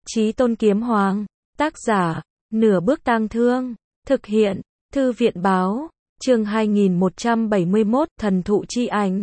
Chí Tôn Kiếm Hoàng, tác giả, Nửa Bước Tang Thương, thực hiện, Thư viện báo, chương 2171, thần thụ chi ảnh.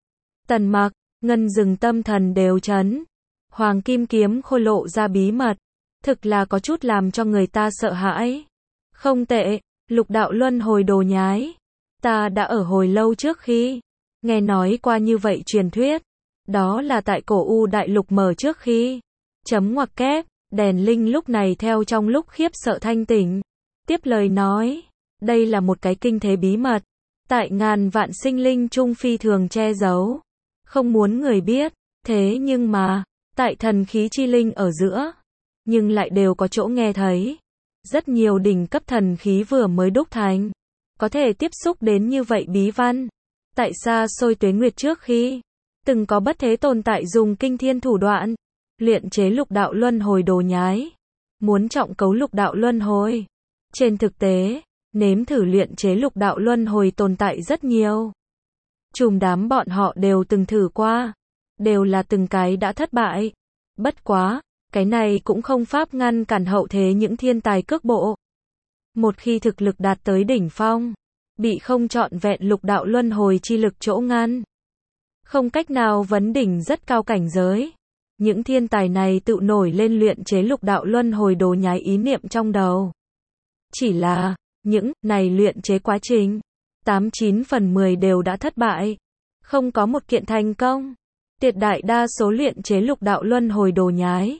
Tần Mặc, Ngân Dừng tâm thần đều chấn. Hoàng Kim Kiếm Khôi lộ ra bí mật, thực là có chút làm cho người ta sợ hãi. Không tệ, Lục Đạo Luân Hồi Đồ nhái. Ta đã ở hồi lâu trước khi nghe nói qua như vậy truyền thuyết. Đó là tại cổ U Đại Lục mở trước khi. Chấm ngoặc kép, đèn linh lúc này theo trong lúc khiếp sợ thanh tỉnh. Tiếp lời nói, đây là một cái kinh thế bí mật. Tại ngàn vạn sinh linh trung phi thường che giấu. Không muốn người biết, thế nhưng mà, tại thần khí chi linh ở giữa, nhưng lại đều có chỗ nghe thấy. Rất nhiều đỉnh cấp thần khí vừa mới đúc thành, có thể tiếp xúc đến như vậy bí văn. Tại xa xôi tuế nguyệt trước khi, từng có bất thế tồn tại dùng kinh thiên thủ đoạn, luyện chế lục đạo luân hồi đồ nhái. Muốn trọng cấu lục đạo luân hồi. Trên thực tế, nếm thử luyện chế lục đạo luân hồi tồn tại rất nhiều. Chùm đám bọn họ đều từng thử qua, đều là từng cái đã thất bại. Bất quá, cái này cũng không pháp ngăn cản hậu thế những thiên tài cước bộ. Một khi thực lực đạt tới đỉnh phong, bị không trọn vẹn lục đạo luân hồi chi lực chỗ ngăn, không cách nào vấn đỉnh rất cao cảnh giới. Những thiên tài này tự nổi lên luyện chế lục đạo luân hồi đồ nhái ý niệm trong đầu. Chỉ là, những này luyện chế quá trình, 89 phần 10 đều đã thất bại. Không có một kiện thành công. Tuyệt đại đa số luyện chế lục đạo luân hồi đồ nhái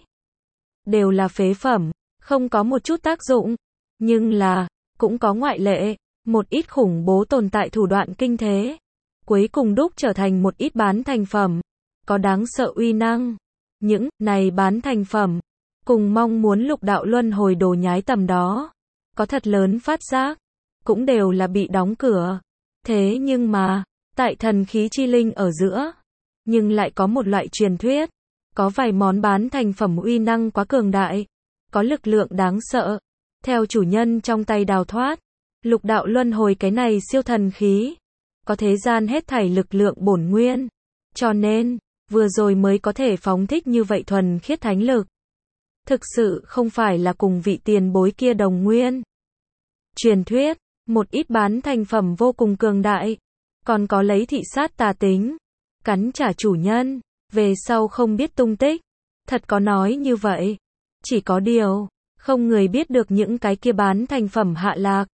đều là phế phẩm, không có một chút tác dụng. Nhưng là, cũng có ngoại lệ, một ít khủng bố tồn tại thủ đoạn kinh thế. Cuối cùng đúc trở thành một ít bán thành phẩm, có đáng sợ uy năng. Những này bán thành phẩm, cùng mong muốn lục đạo luân hồi đồ nhái tầm đó, có thật lớn phát giác, cũng đều là bị đóng cửa. Thế nhưng mà, tại thần khí chi linh ở giữa, nhưng lại có một loại truyền thuyết, có vài món bán thành phẩm uy năng quá cường đại, có lực lượng đáng sợ, theo chủ nhân trong tay đào thoát. Lục đạo luân hồi cái này siêu thần khí, có thế gian hết thảy lực lượng bổn nguyên, cho nên, vừa rồi mới có thể phóng thích như vậy thuần khiết thánh lực. Thực sự không phải là cùng vị tiền bối kia đồng nguyên. Truyền thuyết, một ít bán thành phẩm vô cùng cường đại, còn có lấy thị sát tà tính, cắn trả chủ nhân, về sau không biết tung tích. Thật có nói như vậy. Chỉ có điều, không người biết được những cái kia bán thành phẩm hạ lạc.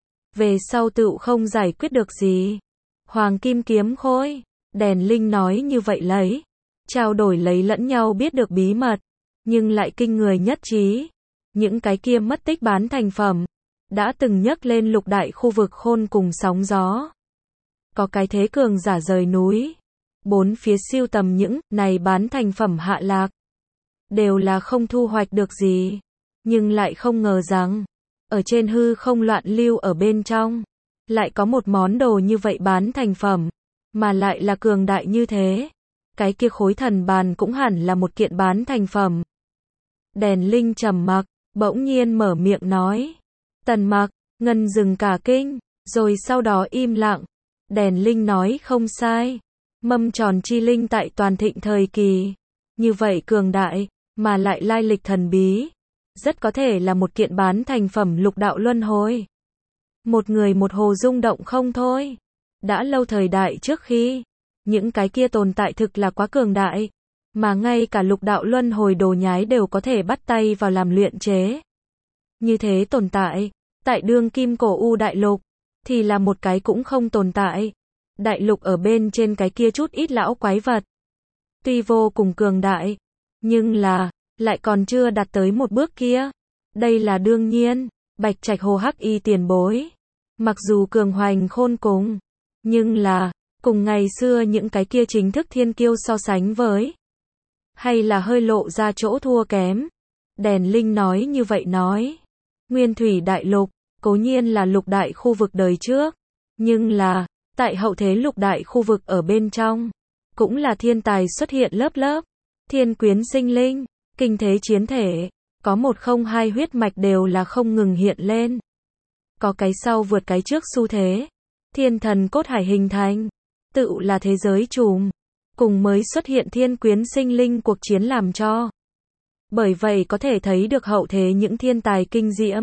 Về sau tựu không giải quyết được gì. Hoàng Kim Kiếm Khôi, đèn linh nói như vậy lấy, trao đổi lấy lẫn nhau biết được bí mật, nhưng lại kinh người nhất trí. Những cái kia mất tích bán thành phẩm, đã từng nhấc lên lục đại khu vực khôn cùng sóng gió. Có cái thế cường giả rời núi, bốn phía siêu tầm những này bán thành phẩm hạ lạc, đều là không thu hoạch được gì. Nhưng lại không ngờ rằng, ở trên hư không loạn lưu ở bên trong, lại có một món đồ như vậy bán thành phẩm, mà lại là cường đại như thế. Cái kia khối thần bàn cũng hẳn là một kiện bán thành phẩm. Đèn linh trầm mặc, bỗng nhiên mở miệng nói. Tần Mặc, Ngân Dừng cả kinh, rồi sau đó im lặng. Đèn linh nói không sai. Mâm tròn chi linh tại toàn thịnh thời kỳ, như vậy cường đại, mà lại lai lịch thần bí, rất có thể là một kiện bán thành phẩm lục đạo luân hồi. Một người một hồ rung động không thôi. Đã lâu thời đại trước khi, những cái kia tồn tại thực là quá cường đại, mà ngay cả lục đạo luân hồi đồ nhái đều có thể bắt tay vào làm luyện chế. Như thế tồn tại, tại đương kim cổ U Đại Lục, thì là một cái cũng không tồn tại. Đại lục ở bên trên cái kia chút ít lão quái vật, tuy vô cùng cường đại, nhưng là, lại còn chưa đạt tới một bước kia. Đây là đương nhiên. Bạch Trạch Hồ Hắc Y tiền bối, mặc dù cường hoành khôn cùng, nhưng là, cùng ngày xưa những cái kia chính thức thiên kiêu so sánh với, hay là hơi lộ ra chỗ thua kém. Đèn linh nói như vậy nói. Nguyên Thủy Đại Lục, cố nhiên là lục đại khu vực đời trước, nhưng là, tại hậu thế lục đại khu vực ở bên trong, cũng là thiên tài xuất hiện lớp lớp. Thiên quyến sinh linh, kinh thế chiến thể, có một không hai huyết mạch đều là không ngừng hiện lên. Có cái sau vượt cái trước xu thế. Thiên thần cốt hải hình thành, tự là thế giới trùm, cùng mới xuất hiện thiên quyến sinh linh cuộc chiến làm cho Bởi vậy có thể thấy được hậu thế những thiên tài kinh diễm.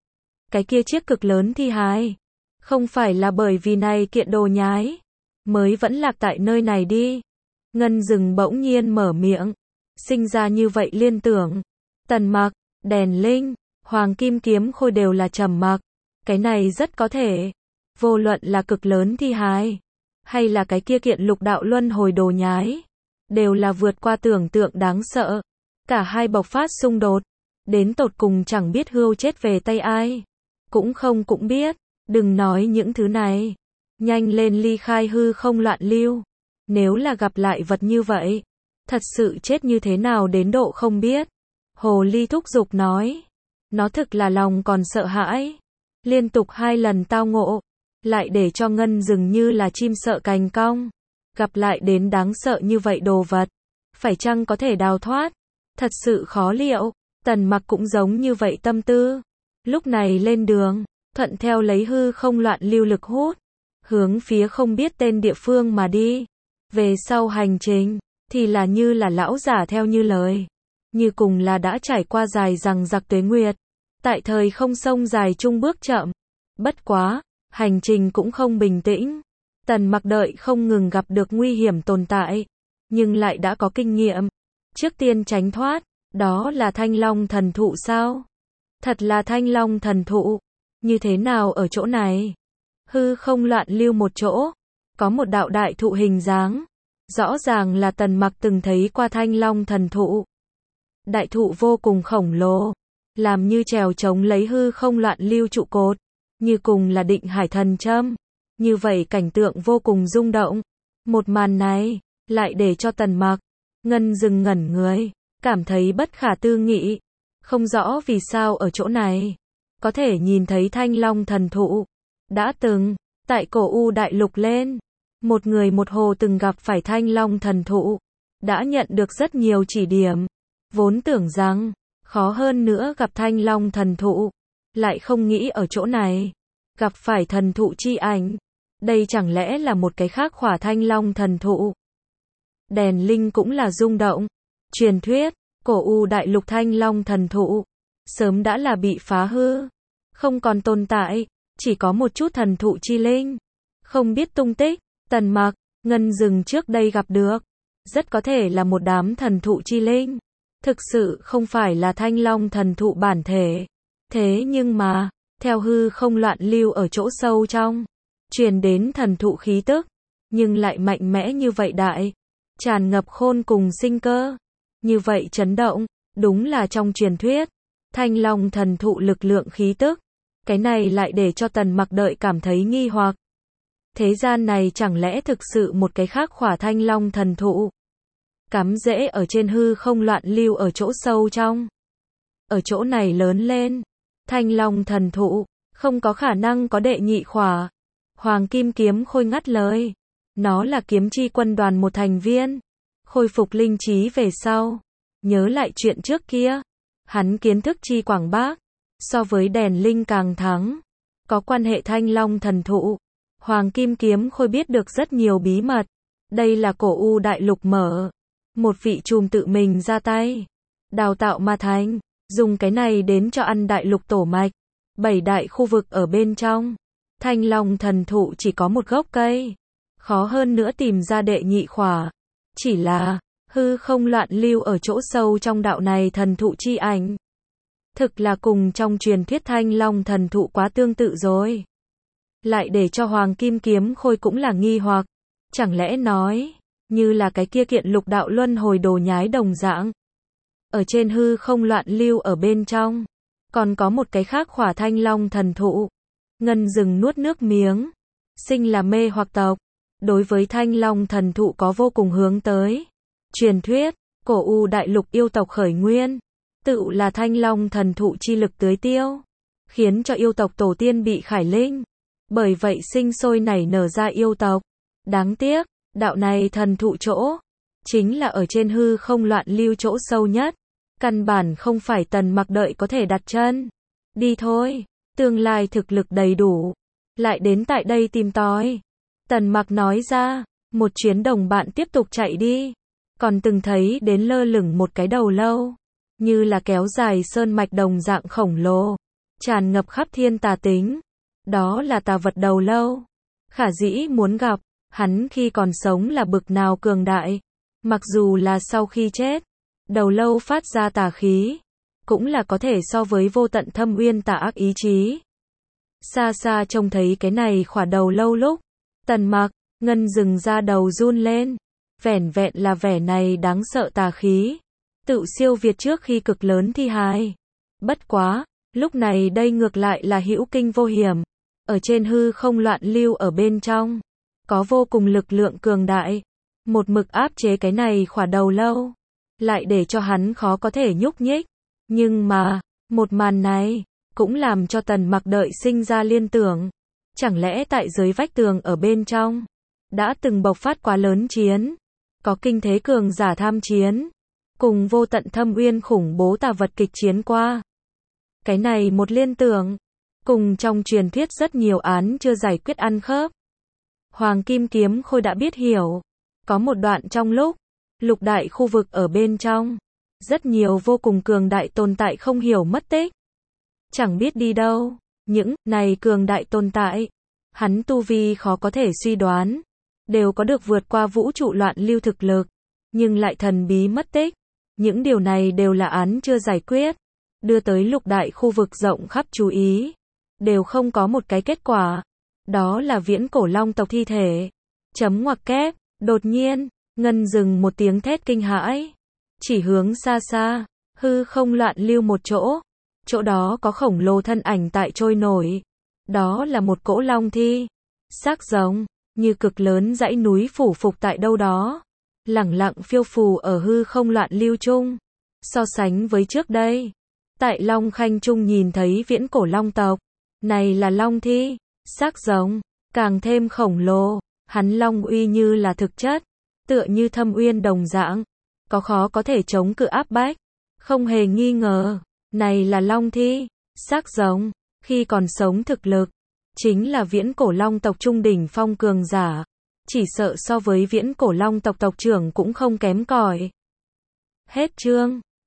Cái kia chiếc cực lớn thi hài. Không phải là bởi vì này kiện đồ nhái. Mới vẫn lạc tại nơi này đi. Ngân Dừng bỗng nhiên mở miệng. Sinh ra như vậy liên tưởng. Tần Mặc, Đèn Linh, Hoàng Kim Kiếm Khôi đều là trầm mặc. Cái này rất có thể. Vô luận là cực lớn thi hài. Hay là cái kia kiện lục đạo luân hồi đồ nhái. Đều là vượt qua tưởng tượng đáng sợ. Cả hai bộc phát xung đột. Đến tột cùng chẳng biết hươu chết về tay ai. Cũng biết. Đừng nói những thứ này. Nhanh lên ly khai hư không loạn lưu. Nếu là gặp lại vật như vậy. Thật sự chết như thế nào đến độ không biết. Hồ ly thúc giục nói. Nó thực là lòng còn sợ hãi. Liên tục 2 lần tao ngộ. Lại để cho Ngân Dừng như là chim sợ cành cong. Gặp lại đến đáng sợ như vậy đồ vật. Phải chăng có thể đào thoát? Thật sự khó liệu. Tần Mặc cũng giống như vậy tâm tư. Lúc này lên đường. Thuận theo lấy hư không loạn lưu lực hút. Hướng phía không biết tên địa phương mà đi. Về sau hành trình. Thì là như là lão giả theo như lời. Như cùng là đã trải qua dài rằng giặc tuế nguyệt. Tại thời không sông dài chung bước chậm. Bất quá. Hành trình cũng không bình tĩnh. Tần Mặc đợi không ngừng gặp được nguy hiểm tồn tại. Nhưng lại đã có kinh nghiệm. Trước tiên tránh thoát. Đó là Thanh Long thần thụ sao? Thật là Thanh Long thần thụ. Như thế nào ở chỗ này? Hư không loạn lưu một chỗ. Có một đạo đại thụ hình dáng. Rõ ràng là Tần Mặc từng thấy qua Thanh Long thần thụ. Đại thụ vô cùng khổng lồ. Làm như trèo chống lấy hư không loạn lưu trụ cột. Như cùng là định hải thần châm. Như vậy cảnh tượng vô cùng rung động. Một màn này, lại để cho Tần Mặc, Ngân Dừng ngẩn người, cảm thấy bất khả tư nghị. Không rõ vì sao ở chỗ này, có thể nhìn thấy Thanh Long thần thụ. Đã từng, tại cổ U đại lục lên, một người một hồ từng gặp phải Thanh Long thần thụ. Đã nhận được rất nhiều chỉ điểm. Vốn tưởng rằng, khó hơn nữa gặp Thanh Long thần thụ. Lại không nghĩ ở chỗ này, gặp phải thần thụ chi ảnh. Đây chẳng lẽ là một cái khác khỏa Thanh Long thần thụ. Đèn Linh cũng là rung động. Truyền thuyết, cổ U đại lục Thanh Long thần thụ, sớm đã là bị phá hư. Không còn tồn tại, chỉ có một chút thần thụ chi linh. Không biết tung tích, Tần Mặc, Ngân Dừng trước đây gặp được. Rất có thể là một đám thần thụ chi linh. Thực sự không phải là Thanh Long thần thụ bản thể. Thế nhưng mà, theo hư không loạn lưu ở chỗ sâu trong, truyền đến thần thụ khí tức, nhưng lại mạnh mẽ như vậy đại, tràn ngập khôn cùng sinh cơ. Như vậy chấn động, đúng là trong truyền thuyết, Thanh Long thần thụ lực lượng khí tức. Cái này lại để cho Tần Mặc đợi cảm thấy nghi hoặc. Thế gian này chẳng lẽ thực sự một cái khác khỏa Thanh Long thần thụ? Cắm rễ ở trên hư không loạn lưu ở chỗ sâu trong. Ở chỗ này lớn lên, Thanh Long thần thụ, không có khả năng có đệ nhị khỏa. Hoàng Kim Kiếm Khôi ngắt lời. Nó là kiếm chi quân đoàn một thành viên. Khôi phục linh trí về sau. Nhớ lại chuyện trước kia. Hắn kiến thức chi quảng bác. So với Đèn Linh càng thắng. Có quan hệ Thanh Long thần thụ. Hoàng Kim Kiếm Khôi biết được rất nhiều bí mật. Đây là cổ U đại lục mở. Một vị trùm tự mình ra tay. Đào tạo mà thành. Dùng cái này đến cho ăn đại lục tổ mạch. 7 đại khu vực ở bên trong. Thanh Long thần thụ chỉ có một gốc cây. Khó hơn nữa tìm ra đệ nhị khỏa. Chỉ là, hư không loạn lưu ở chỗ sâu trong đạo này thần thụ chi ảnh. Thực là cùng trong truyền thuyết Thanh Long thần thụ quá tương tự rồi. Lại để cho Hoàng Kim Kiếm Khôi cũng là nghi hoặc. Chẳng lẽ nói, như là cái kia kiện lục đạo luân hồi đồ nhái đồng dạng. Ở trên hư không loạn lưu ở bên trong. Còn có một cái khác khỏa Thanh Long thần thụ. Ngân Dừng nuốt nước miếng. Sinh là mê hoặc tộc. Đối với Thanh Long thần thụ có vô cùng hướng tới. Truyền thuyết, cổ U đại lục yêu tộc khởi nguyên. Tự là Thanh Long thần thụ chi lực tưới tiêu. Khiến cho yêu tộc tổ tiên bị khải linh. Bởi vậy sinh sôi nảy nở ra yêu tộc. Đáng tiếc, đạo này thần thụ chỗ. Chính là ở trên hư không loạn lưu chỗ sâu nhất. Căn bản không phải Tần Mặc đợi có thể đặt chân. Đi thôi, tương lai thực lực đầy đủ. Lại đến tại đây tìm tòi. Tần Mặc nói ra, một chuyến đồng bạn tiếp tục chạy đi. Còn từng thấy đến lơ lửng một cái đầu lâu. như là kéo dài sơn mạch đồng dạng khổng lồ, tràn ngập khắp thiên tà tính. Đó là tà vật đầu lâu. Khả dĩ muốn gặp, hắn khi còn sống là bực nào cường đại. Mặc dù là sau khi chết, đầu lâu phát ra tà khí, cũng là có thể so với vô tận thâm uyên tà ác ý chí. Xa xa trông thấy cái này khỏa đầu lâu lúc, Tần Mặc, Ngân Dừng ra đầu run lên. Vẻn vẹn là vẻ này đáng sợ tà khí, tự siêu việt trước khi cực lớn thi hài. Bất quá, lúc này đây ngược lại là hữu kinh vô hiểm. Ở trên hư không loạn lưu ở bên trong, có vô cùng lực lượng cường đại, một mực áp chế cái này khỏa đầu lâu, lại để cho hắn khó có thể nhúc nhích. Nhưng mà, một màn này, cũng làm cho Tần Mặc đợi sinh ra liên tưởng. Chẳng lẽ tại dưới vách tường ở bên trong, đã từng bộc phát quá lớn chiến, có kinh thế cường giả tham chiến, cùng vô tận thâm uyên khủng bố tà vật kịch chiến qua. Cái này một liên tưởng, cùng trong truyền thuyết rất nhiều án chưa giải quyết ăn khớp. Hoàng Kim Kiếm Khôi đã biết hiểu, có một đoạn trong lúc, lục đại khu vực ở bên trong, rất nhiều vô cùng cường đại tồn tại không hiểu mất tích. Chẳng biết đi đâu, những này cường đại tồn tại, hắn tu vi khó có thể suy đoán, đều có được vượt qua vũ trụ loạn lưu thực lực, nhưng lại thần bí mất tích. Những điều này đều là án chưa giải quyết, đưa tới lục đại khu vực rộng khắp chú ý, đều không có một cái kết quả. Đó là viễn cổ long tộc thi thể. Chấm ngoặc kép, đột nhiên, Ngân Dừng một tiếng thét kinh hãi, chỉ hướng xa xa, hư không loạn lưu một chỗ. Chỗ đó có khổng lồ thân ảnh tại trôi nổi. Đó là một cỗ long thi, xác rồng, như cực lớn dãy núi phủ phục tại đâu đó, lẳng lặng phiêu phù ở hư không loạn lưu chung. So sánh với trước đây, tại Long Khanh Trung nhìn thấy viễn cổ long tộc, này là long thi, xác rồng, càng thêm khổng lồ, hắn long uy như là thực chất, tựa như thâm uyên đồng dạng, có khó có thể chống cự áp bách, không hề nghi ngờ, này là long thi, xác rồng, khi còn sống thực lực, chính là viễn cổ long tộc trung đỉnh phong cường giả, chỉ sợ so với viễn cổ long tộc tộc trưởng cũng không kém cỏi. Hết chương.